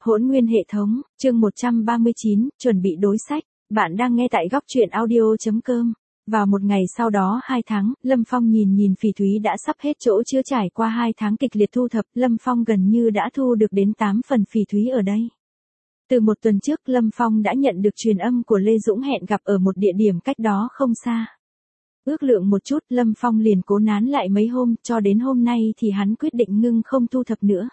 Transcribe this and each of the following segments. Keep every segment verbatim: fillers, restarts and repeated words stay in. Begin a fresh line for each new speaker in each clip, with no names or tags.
Hỗn nguyên hệ thống, chương một trăm ba mươi chín, chuẩn bị đối sách. Bạn đang nghe tại góc truyện audio.com. Vào một ngày sau đó hai tháng, Lâm Phong nhìn nhìn Phỉ Thúy đã sắp hết chỗ chữa trải qua hai tháng kịch liệt thu thập, Lâm Phong gần như đã thu được đến tám phần Phỉ Thúy ở đây. Từ một tuần trước Lâm Phong đã nhận được truyền âm của Lê Dũng hẹn gặp ở một địa điểm cách đó không xa. Ước lượng một chút, Lâm Phong liền cố nán lại mấy hôm, cho đến hôm nay thì hắn quyết định ngưng không thu thập nữa.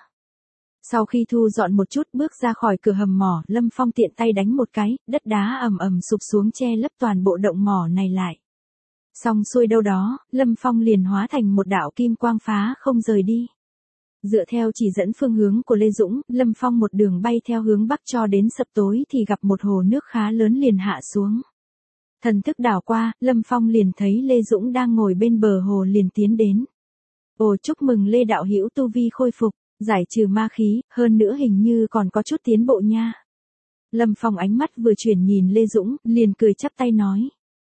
Sau khi thu dọn một chút bước ra khỏi cửa hầm mỏ, Lâm Phong tiện tay đánh một cái, đất đá ầm ầm sụp xuống che lấp toàn bộ động mỏ này lại. Xong xuôi đâu đó, Lâm Phong liền hóa thành một đạo kim quang phá không rời đi. Dựa theo chỉ dẫn phương hướng của Lê Dũng, Lâm Phong một đường bay theo hướng bắc cho đến sập tối thì gặp một hồ nước khá lớn liền hạ xuống. Thần thức đảo qua, Lâm Phong liền thấy Lê Dũng đang ngồi bên bờ hồ liền tiến đến. Ồ, chúc mừng Lê đạo hữu tu vi khôi phục, giải trừ ma khí, hơn nữa hình như còn có chút tiến bộ nha. Lâm Phong ánh mắt vừa chuyển nhìn Lê Dũng, liền cười chắp tay nói.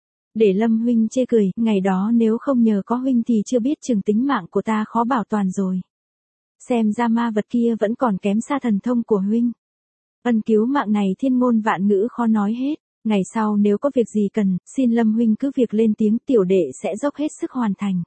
Để Lâm huynh chê cười, ngày đó nếu không nhờ có huynh thì chưa biết chừng tính mạng của ta khó bảo toàn rồi. Xem ra ma vật kia vẫn còn kém xa thần thông của huynh. Ân cứu mạng này thiên ngôn vạn ngữ khó nói hết. Ngày sau nếu có việc gì cần, xin Lâm huynh cứ việc lên tiếng, tiểu đệ sẽ dốc hết sức hoàn thành.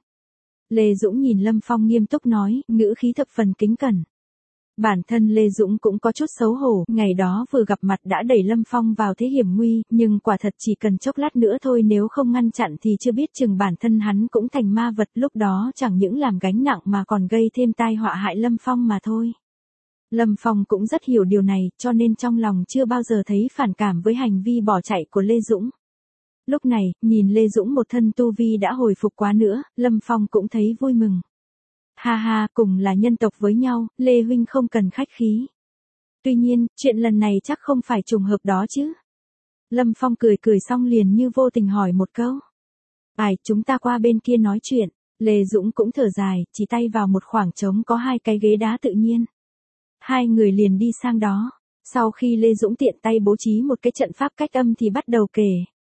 Lê Dũng nhìn Lâm Phong nghiêm túc nói, ngữ khí thập phần kính cẩn. Bản thân Lê Dũng cũng có chút xấu hổ, ngày đó vừa gặp mặt đã đẩy Lâm Phong vào thế hiểm nguy, nhưng quả thật chỉ cần chốc lát nữa thôi, nếu không ngăn chặn thì chưa biết chừng bản thân hắn cũng thành ma vật, lúc đó chẳng những làm gánh nặng mà còn gây thêm tai họa hại Lâm Phong mà thôi. Lâm Phong cũng rất hiểu điều này, cho nên trong lòng chưa bao giờ thấy phản cảm với hành vi bỏ chạy của Lê Dũng. Lúc này, nhìn Lê Dũng một thân tu vi đã hồi phục quá nữa, Lâm Phong cũng thấy vui mừng. Ha ha, cùng là nhân tộc với nhau, Lê huynh không cần khách khí. Tuy nhiên, chuyện lần này chắc không phải trùng hợp đó chứ. Lâm Phong cười cười xong liền như vô tình hỏi một câu. Ai, chúng ta qua bên kia nói chuyện. Lê Dũng cũng thở dài, chỉ tay vào một khoảng trống có hai cái ghế đá tự nhiên. Hai người liền đi sang đó. Sau khi Lê Dũng tiện tay bố trí một cái trận pháp cách âm thì bắt đầu kể.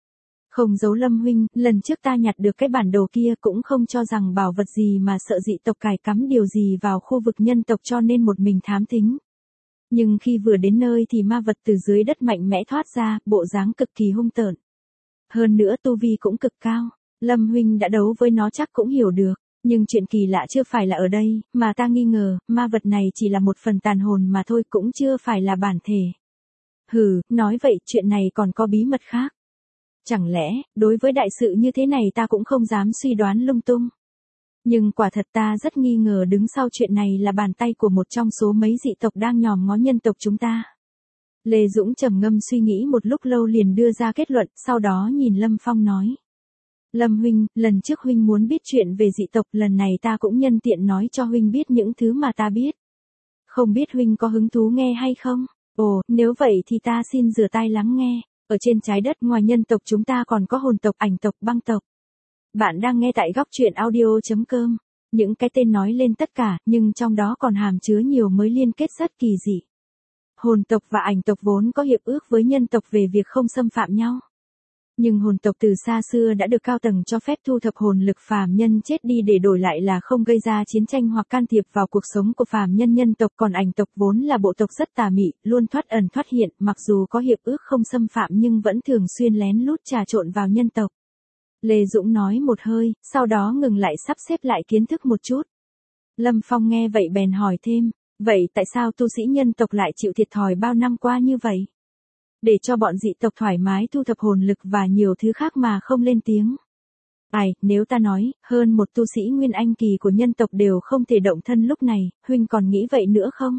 Không giấu Lâm huynh, lần trước ta nhặt được cái bản đồ kia cũng không cho rằng bảo vật gì mà sợ dị tộc cài cắm điều gì vào khu vực nhân tộc cho nên một mình thám thính. Nhưng khi vừa đến nơi thì ma vật từ dưới đất mạnh mẽ thoát ra, bộ dáng cực kỳ hung tợn. Hơn nữa tu vi cũng cực cao, Lâm huynh đã đấu với nó chắc cũng hiểu được. Nhưng chuyện kỳ lạ chưa phải là ở đây, mà ta nghi ngờ, ma vật này chỉ là một phần tàn hồn mà thôi, cũng chưa phải là bản thể. Hừ, nói vậy chuyện này còn có bí mật khác. Chẳng lẽ, đối với đại sự như thế này ta cũng không dám suy đoán lung tung. Nhưng quả thật ta rất nghi ngờ đứng sau chuyện này là bàn tay của một trong số mấy dị tộc đang nhòm ngó nhân tộc chúng ta. Lê Dũng trầm ngâm suy nghĩ một lúc lâu liền đưa ra kết luận, sau đó nhìn Lâm Phong nói. Lâm huynh, lần trước huynh muốn biết chuyện về dị tộc, lần này ta cũng nhân tiện nói cho huynh biết những thứ mà ta biết. Không biết huynh có hứng thú nghe hay không? Ồ, nếu vậy thì ta xin rửa tai lắng nghe. Ở trên trái đất ngoài nhân tộc chúng ta còn có hồn tộc, ảnh tộc, băng tộc. Bạn đang nghe tại góc truyện audio.com. Những cái tên nói lên tất cả, nhưng trong đó còn hàm chứa nhiều mối liên kết rất kỳ dị. Hồn tộc và ảnh tộc vốn có hiệp ước với nhân tộc về việc không xâm phạm nhau. Nhưng hồn tộc từ xa xưa đã được cao tầng cho phép thu thập hồn lực phàm nhân chết đi để đổi lại là không gây ra chiến tranh hoặc can thiệp vào cuộc sống của phàm nhân nhân tộc, còn ảnh tộc vốn là bộ tộc rất tà mị, luôn thoát ẩn thoát hiện, mặc dù có hiệp ước không xâm phạm nhưng vẫn thường xuyên lén lút trà trộn vào nhân tộc. Lê Dũng nói một hơi, sau đó ngừng lại sắp xếp lại kiến thức một chút. Lâm Phong nghe vậy bèn hỏi thêm, vậy tại sao tu sĩ nhân tộc lại chịu thiệt thòi bao năm qua như vậy? Để cho bọn dị tộc thoải mái thu thập hồn lực và nhiều thứ khác mà không lên tiếng. Ai, nếu ta nói, hơn một tu sĩ nguyên anh kỳ của nhân tộc đều không thể động thân lúc này, huynh còn nghĩ vậy nữa không?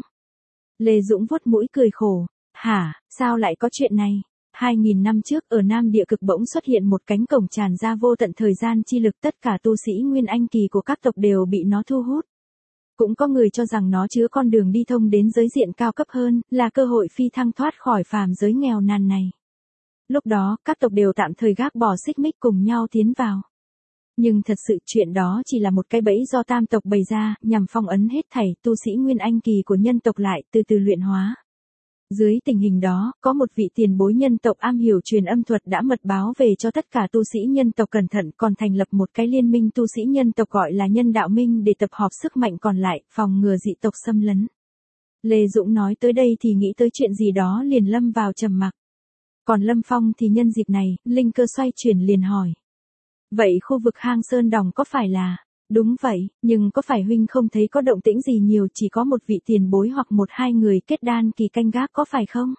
Lê Dũng vuốt mũi cười khổ. Hả, sao lại có chuyện này? Hai nghìn năm trước ở Nam Địa Cực bỗng xuất hiện một cánh cổng tràn ra vô tận thời gian chi lực, tất cả tu sĩ nguyên anh kỳ của các tộc đều bị nó thu hút. Cũng có người cho rằng nó chứa con đường đi thông đến giới diện cao cấp hơn, là cơ hội phi thăng thoát khỏi phàm giới nghèo nàn này. Lúc đó, các tộc đều tạm thời gác bỏ xích mích cùng nhau tiến vào. Nhưng thật sự chuyện đó chỉ là một cái bẫy do tam tộc bày ra, nhằm phong ấn hết thảy tu sĩ nguyên anh kỳ của nhân tộc lại, từ từ luyện hóa. Dưới tình hình đó, có một vị tiền bối nhân tộc am hiểu truyền âm thuật đã mật báo về cho tất cả tu sĩ nhân tộc cẩn thận, còn thành lập một cái liên minh tu sĩ nhân tộc gọi là Nhân Đạo Minh để tập hợp sức mạnh còn lại, phòng ngừa dị tộc xâm lấn. Lê Dũng nói tới đây thì nghĩ tới chuyện gì đó liền lâm vào trầm mặc. Còn Lâm Phong thì nhân dịp này, linh cơ xoay chuyển liền hỏi. Vậy khu vực hang Sơn Đòng có phải là... Đúng vậy, nhưng có phải huynh không thấy có động tĩnh gì nhiều, chỉ có một vị tiền bối hoặc một hai người kết đan kỳ canh gác có phải không?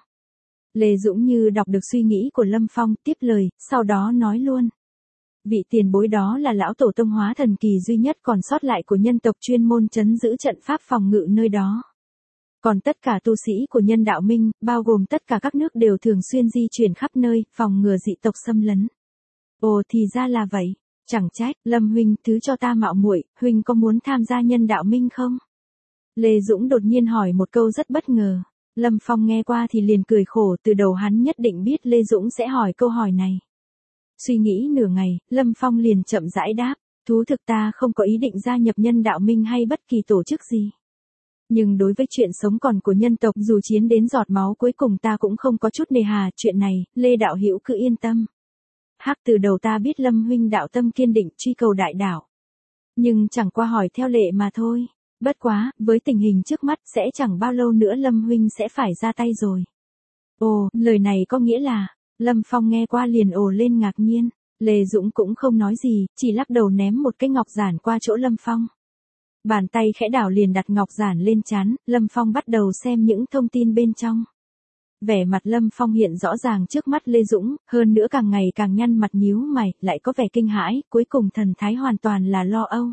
Lê Dũng như đọc được suy nghĩ của Lâm Phong, tiếp lời, sau đó nói luôn. Vị tiền bối đó là lão tổ tông hóa thần kỳ duy nhất còn sót lại của nhân tộc chuyên môn trấn giữ trận pháp phòng ngự nơi đó. Còn tất cả tu sĩ của nhân đạo minh, bao gồm tất cả các nước đều thường xuyên di chuyển khắp nơi, phòng ngừa dị tộc xâm lấn. Ồ thì ra là vậy. Chẳng trách, Lâm huynh, thứ cho ta mạo muội, huynh có muốn tham gia nhân đạo minh không? Lê Dũng đột nhiên hỏi một câu rất bất ngờ. Lâm Phong nghe qua thì liền cười khổ, từ đầu hắn nhất định biết Lê Dũng sẽ hỏi câu hỏi này. Suy nghĩ nửa ngày, Lâm Phong liền chậm rãi đáp, thú thực ta không có ý định gia nhập nhân đạo minh hay bất kỳ tổ chức gì. Nhưng đối với chuyện sống còn của nhân tộc dù chiến đến giọt máu cuối cùng ta cũng không có chút nề hà, chuyện này, Lê đạo hữu cứ yên tâm. Hắc từ đầu ta biết Lâm huynh đạo tâm kiên định truy cầu đại đạo. Nhưng chẳng qua hỏi theo lệ mà thôi. Bất quá, với tình hình trước mắt sẽ chẳng bao lâu nữa Lâm huynh sẽ phải ra tay rồi. Ồ, lời này có nghĩa là, Lâm Phong nghe qua liền ồ lên ngạc nhiên. Lê Dũng cũng không nói gì, chỉ lắc đầu ném một cái ngọc giản qua chỗ Lâm Phong. Bàn tay khẽ đảo liền đặt ngọc giản lên trán, Lâm Phong bắt đầu xem những thông tin bên trong. Vẻ mặt Lâm Phong hiện rõ ràng trước mắt Lê Dũng, hơn nữa càng ngày càng nhăn mặt nhíu mày, lại có vẻ kinh hãi, cuối cùng thần thái hoàn toàn là lo âu.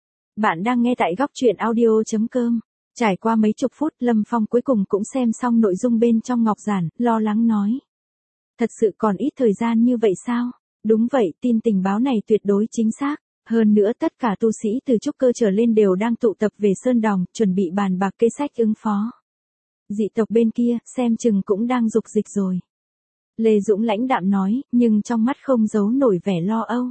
Bạn đang nghe tại góc truyện audio chấm com. Trải qua mấy chục phút, Lâm Phong cuối cùng cũng xem xong nội dung bên trong ngọc giản, lo lắng nói. Thật sự còn ít thời gian như vậy sao? Đúng vậy, tin tình báo này tuyệt đối chính xác. Hơn nữa tất cả tu sĩ từ trúc cơ trở lên đều đang tụ tập về Sơn Đòng, chuẩn bị bàn bạc kế sách ứng phó. Dị tộc bên kia, xem chừng cũng đang dục dịch rồi. Lê Dũng lãnh đạm nói, nhưng trong mắt không giấu nổi vẻ lo âu.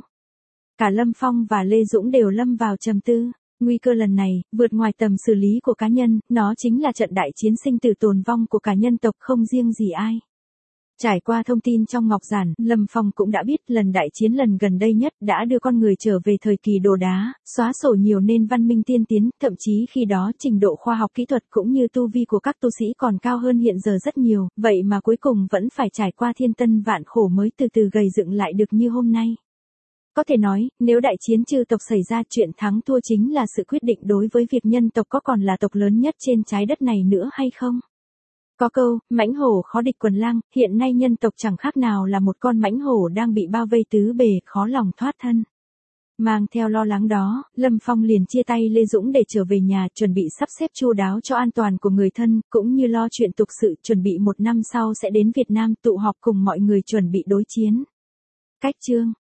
Cả Lâm Phong và Lê Dũng đều lâm vào trầm tư. Nguy cơ lần này, vượt ngoài tầm xử lý của cá nhân, nó chính là trận đại chiến sinh tử tồn vong của cả nhân tộc không riêng gì ai. Trải qua thông tin trong ngọc giản, Lâm Phong cũng đã biết lần đại chiến lần gần đây nhất đã đưa con người trở về thời kỳ đồ đá, xóa sổ nhiều nền văn minh tiên tiến, thậm chí khi đó trình độ khoa học kỹ thuật cũng như tu vi của các tu sĩ còn cao hơn hiện giờ rất nhiều, vậy mà cuối cùng vẫn phải trải qua thiên tân vạn khổ mới từ từ gầy dựng lại được như hôm nay. Có thể nói, nếu đại chiến chư tộc xảy ra chuyện thắng thua chính là sự quyết định đối với việc nhân tộc có còn là tộc lớn nhất trên trái đất này nữa hay không. Có câu, mãnh hổ khó địch quần lang, hiện nay nhân tộc chẳng khác nào là một con mãnh hổ đang bị bao vây tứ bề, khó lòng thoát thân. Mang theo lo lắng đó, Lâm Phong liền chia tay Lê Dũng để trở về nhà, chuẩn bị sắp xếp chu đáo cho an toàn của người thân, cũng như lo chuyện tục sự, chuẩn bị một năm sau sẽ đến Việt Nam tụ họp cùng mọi người chuẩn bị đối chiến. Cách chương